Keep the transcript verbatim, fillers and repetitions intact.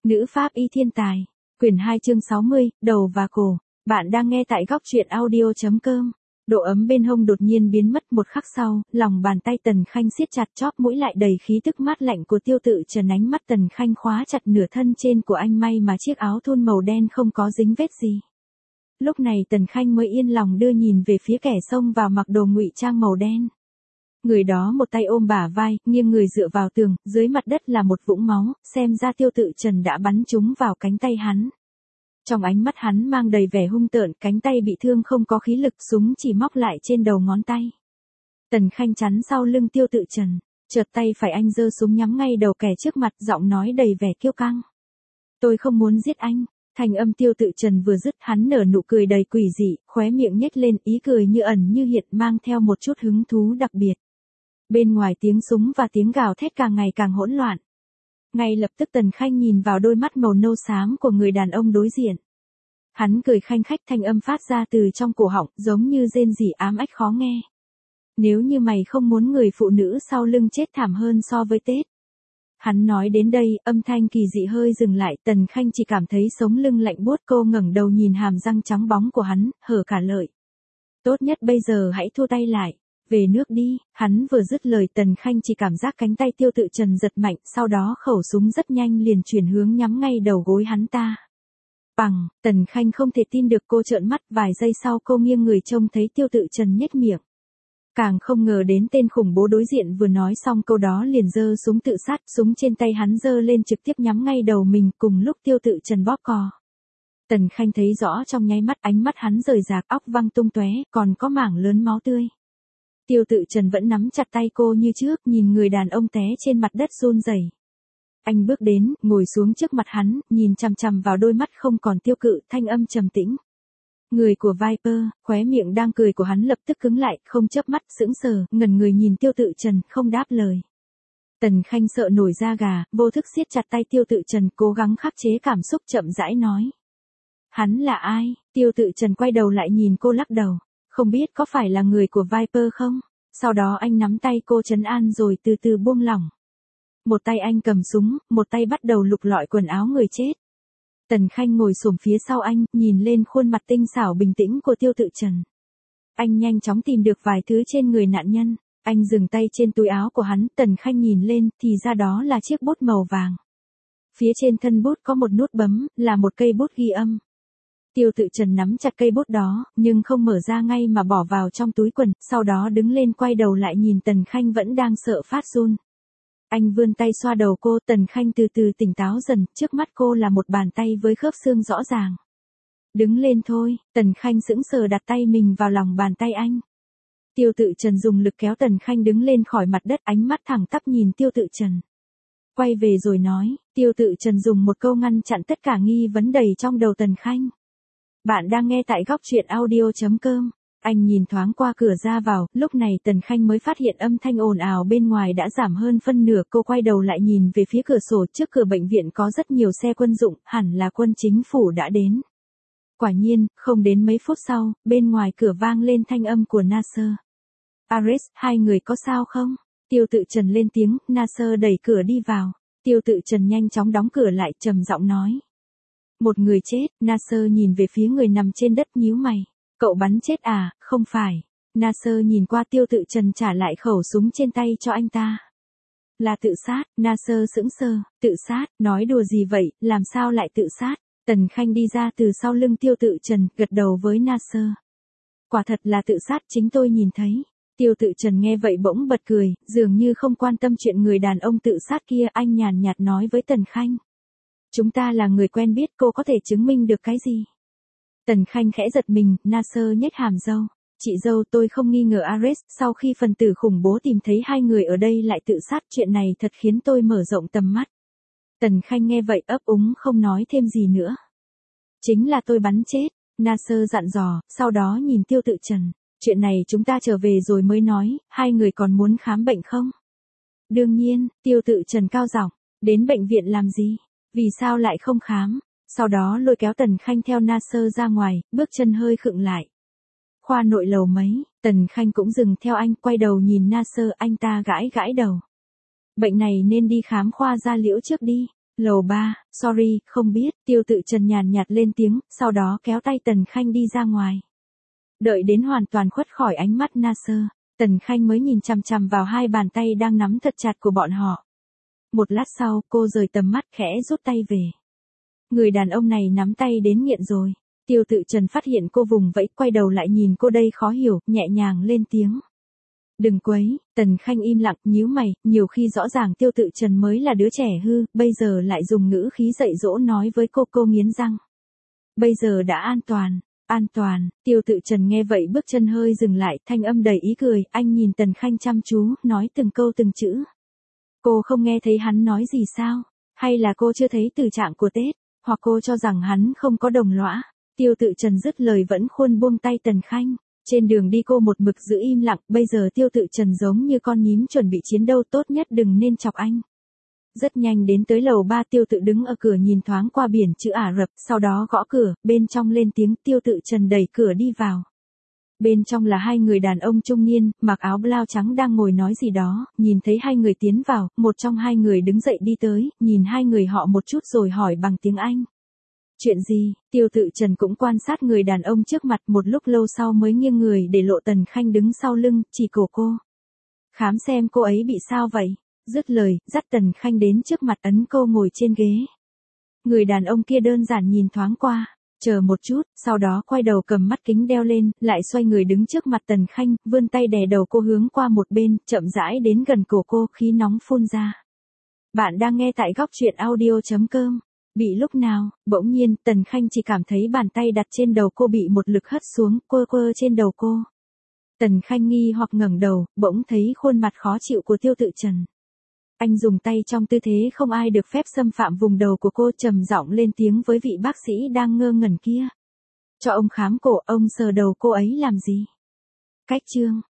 Nữ pháp y thiên tài. Quyển hai chương sáu mươi, đầu và cổ. Bạn đang nghe tại góc truyện audio.com. Độ ấm bên hông đột nhiên biến mất một khắc sau, lòng bàn tay Tần Khanh siết chặt chóp mũi lại đầy khí tức mát lạnh của Tiêu Tự Trần. Ánh mắt Tần Khanh khóa chặt nửa thân trên của anh, may mà chiếc áo thun màu đen không có dính vết gì. Lúc này Tần Khanh mới yên lòng đưa nhìn về phía kẻ xông vào mặc đồ ngụy trang màu đen. Người đó một tay ôm bả vai, nghiêng người dựa vào tường, dưới mặt đất là một vũng máu, xem ra Tiêu Tự Trần đã bắn trúng vào cánh tay hắn. Trong ánh mắt hắn mang đầy vẻ hung tợn, cánh tay bị thương không có khí lực, súng chỉ móc lại trên đầu ngón tay. Tần Khanh chắn sau lưng Tiêu Tự Trần, chợt tay phải anh giơ súng nhắm ngay đầu kẻ trước mặt, giọng nói đầy vẻ kiêu căng. Tôi không muốn giết anh. Thanh âm Tiêu Tự Trần vừa dứt, hắn nở nụ cười đầy quỷ dị, khóe miệng nhếch lên, ý cười như ẩn như hiện, mang theo một chút hứng thú đặc biệt. Bên ngoài tiếng súng và tiếng gào thét càng ngày càng hỗn loạn. Ngay lập tức Tần Khanh nhìn vào đôi mắt màu nâu xám của người đàn ông đối diện. Hắn cười khanh khách, thanh âm phát ra từ trong cổ họng, giống như rên rỉ ám ách khó nghe. Nếu như mày không muốn người phụ nữ sau lưng chết thảm hơn so với Tết. Hắn nói đến đây, âm thanh kỳ dị hơi dừng lại, Tần Khanh chỉ cảm thấy sống lưng lạnh buốt. Cô ngẩng đầu nhìn hàm răng trắng bóng của hắn, hở cả lợi. Tốt nhất bây giờ hãy thua tay lại. Về nước đi. Hắn vừa dứt lời, Tần Khanh chỉ cảm giác cánh tay Tiêu Tự Trần giật mạnh, sau đó khẩu súng rất nhanh liền chuyển hướng nhắm ngay đầu gối hắn ta. Bằng, Tần Khanh không thể tin được, cô trợn mắt, vài giây sau cô nghiêng người trông thấy Tiêu Tự Trần nhếch miệng. Càng không ngờ đến tên khủng bố đối diện vừa nói xong câu đó liền giơ súng tự sát, súng trên tay hắn giơ lên trực tiếp nhắm ngay đầu mình, cùng lúc Tiêu Tự Trần bóp cò. Tần Khanh thấy rõ trong nháy mắt, ánh mắt hắn rời rạc, óc văng tung tóe, còn có mảng lớn máu tươi. Tiêu Tự Trần vẫn nắm chặt tay cô như trước, nhìn người đàn ông té trên mặt đất run rẩy. Anh bước đến, ngồi xuống trước mặt hắn, nhìn chằm chằm vào đôi mắt không còn tiêu cự, thanh âm trầm tĩnh. Người của Viper, khóe miệng đang cười của hắn lập tức cứng lại, không chớp mắt, sững sờ, ngẩn người nhìn Tiêu Tự Trần, không đáp lời. Tần Khanh sợ nổi da gà, vô thức siết chặt tay Tiêu Tự Trần, cố gắng khắc chế cảm xúc, chậm rãi nói. Hắn là ai? Tiêu Tự Trần quay đầu lại nhìn cô, lắc đầu. Không biết có phải là người của Viper không? Sau đó anh nắm tay cô trấn an rồi từ từ buông lỏng. Một tay anh cầm súng, một tay bắt đầu lục lọi quần áo người chết. Tần Khanh ngồi xổm phía sau anh, nhìn lên khuôn mặt tinh xảo bình tĩnh của Tiêu Tự Trần. Anh nhanh chóng tìm được vài thứ trên người nạn nhân. Anh dừng tay trên túi áo của hắn, Tần Khanh nhìn lên, thì ra đó là chiếc bút màu vàng. Phía trên thân bút có một nút bấm, là một cây bút ghi âm. Tiêu Tự Trần nắm chặt cây bút đó, nhưng không mở ra ngay mà bỏ vào trong túi quần, sau đó đứng lên quay đầu lại nhìn Tần Khanh vẫn đang sợ phát run. Anh vươn tay xoa đầu cô, Tần Khanh từ từ tỉnh táo dần, trước mắt cô là một bàn tay với khớp xương rõ ràng. Đứng lên thôi, Tần Khanh sững sờ đặt tay mình vào lòng bàn tay anh. Tiêu Tự Trần dùng lực kéo Tần Khanh đứng lên khỏi mặt đất, ánh mắt thẳng tắp nhìn Tiêu Tự Trần. Quay về rồi nói, Tiêu Tự Trần dùng một câu ngăn chặn tất cả nghi vấn đầy trong đầu Tần Khanh. Bạn đang nghe tại góc truyện audio.com. Anh nhìn thoáng qua cửa ra vào, lúc này Tần Khanh mới phát hiện âm thanh ồn ào bên ngoài đã giảm hơn phân nửa. Cô quay đầu lại nhìn về phía cửa sổ, trước cửa bệnh viện có rất nhiều xe quân dụng, hẳn là quân chính phủ đã đến. Quả nhiên, không đến mấy phút sau, bên ngoài cửa vang lên thanh âm của Nasser. Ares, hai người có sao không? Tiêu Tự Trần lên tiếng, Nasser đẩy cửa đi vào. Tiêu Tự Trần nhanh chóng đóng cửa lại, trầm giọng nói. Một người chết. Nasser nhìn về phía người nằm trên đất, nhíu mày. Cậu bắn chết à? Không phải. Nasser nhìn qua Tiêu Tự Trần, trả lại khẩu súng trên tay cho anh ta. Là tự sát. Nasser sững sờ. Tự sát? Nói đùa gì vậy, làm sao lại tự sát? Tần Khanh đi ra từ sau lưng Tiêu Tự Trần, gật đầu với Nasser. Quả thật là tự sát, chính tôi nhìn thấy. Tiêu Tự Trần nghe vậy bỗng bật cười, dường như không quan tâm chuyện người đàn ông tự sát kia. Anh nhàn nhạt nói với Tần Khanh. Chúng ta là người quen biết, cô có thể chứng minh được cái gì? Tần Khanh khẽ giật mình, Nasser nhếch hàm râu. Chị dâu, tôi không nghi ngờ Ares, sau khi phần tử khủng bố tìm thấy hai người ở đây lại tự sát, chuyện này thật khiến tôi mở rộng tầm mắt. Tần Khanh nghe vậy ấp úng không nói thêm gì nữa. Chính là tôi bắn chết, Nasser dặn dò, sau đó nhìn Tiêu Tự Trần. Chuyện này chúng ta trở về rồi mới nói, hai người còn muốn khám bệnh không? Đương nhiên, Tiêu Tự Trần cao giọng, đến bệnh viện làm gì? Vì sao lại không khám? Sau đó lôi kéo Tần Khanh theo Nasser ra ngoài, bước chân hơi khựng lại. Khoa nội lầu mấy, Tần Khanh cũng dừng theo anh, quay đầu nhìn Nasser, anh ta gãi gãi đầu. Bệnh này nên đi khám khoa da liễu trước đi. Lầu ba, sorry, không biết, Tiêu Tự Trần nhàn nhạt lên tiếng, sau đó kéo tay Tần Khanh đi ra ngoài. Đợi đến hoàn toàn khuất khỏi ánh mắt Na Sơ, Tần Khanh mới nhìn chằm chằm vào hai bàn tay đang nắm thật chặt của bọn họ. Một lát sau, cô rời tầm mắt khẽ rút tay về. Người đàn ông này nắm tay đến nghiện rồi. Tiêu Tự Trần phát hiện cô vùng vẫy, quay đầu lại nhìn cô đây khó hiểu, nhẹ nhàng lên tiếng. Đừng quấy, Tần Khanh im lặng, nhíu mày, nhiều khi rõ ràng Tiêu Tự Trần mới là đứa trẻ hư, bây giờ lại dùng ngữ khí dạy dỗ nói với cô, cô nghiến răng. Bây giờ đã an toàn, an toàn, Tiêu Tự Trần nghe vậy bước chân hơi dừng lại, thanh âm đầy ý cười, anh nhìn Tần Khanh chăm chú, nói từng câu từng chữ. Cô không nghe thấy hắn nói gì sao? Hay là cô chưa thấy từ trạng của Tết? Hoặc cô cho rằng hắn không có đồng lõa? Tiêu Tự Trần dứt lời vẫn khuôn buông tay Tần Khanh. Trên đường đi cô một mực giữ im lặng, bây giờ Tiêu Tự Trần giống như con nhím chuẩn bị chiến đấu, tốt nhất đừng nên chọc anh. Rất nhanh đến tới lầu ba, Tiêu Tự đứng ở cửa nhìn thoáng qua biển chữ Ả Rập, sau đó gõ cửa, bên trong lên tiếng, Tiêu Tự Trần đẩy cửa đi vào. Bên trong là hai người đàn ông trung niên, mặc áo blau trắng đang ngồi nói gì đó, nhìn thấy hai người tiến vào, một trong hai người đứng dậy đi tới, nhìn hai người họ một chút rồi hỏi bằng tiếng Anh. Chuyện gì? Tiêu Tự Trần cũng quan sát người đàn ông trước mặt, một lúc lâu sau mới nghiêng người để lộ Tần Khanh đứng sau lưng, chỉ cổ cô. Khám xem cô ấy bị sao vậy? Dứt lời, dắt Tần Khanh đến trước mặt, ấn cô ngồi trên ghế. Người đàn ông kia đơn giản nhìn thoáng qua, chờ một chút, sau đó quay đầu cầm mắt kính đeo lên, lại xoay người đứng trước mặt Tần Khanh, vươn tay đè đầu cô hướng qua một bên, chậm rãi đến gần cổ cô, khí nóng phun ra. Bạn đang nghe tại góc truyện audio chấm com. Bị lúc nào, bỗng nhiên, Tần Khanh chỉ cảm thấy bàn tay đặt trên đầu cô bị một lực hất xuống, quơ quơ trên đầu cô. Tần Khanh nghi hoặc ngẩng đầu, bỗng thấy khuôn mặt khó chịu của Tiêu Tự Trần. Anh dùng tay trong tư thế không ai được phép xâm phạm vùng đầu của cô, trầm giọng lên tiếng với vị bác sĩ đang ngơ ngẩn kia. Cho ông khám cổ, ông sờ đầu cô ấy làm gì? Cách chương.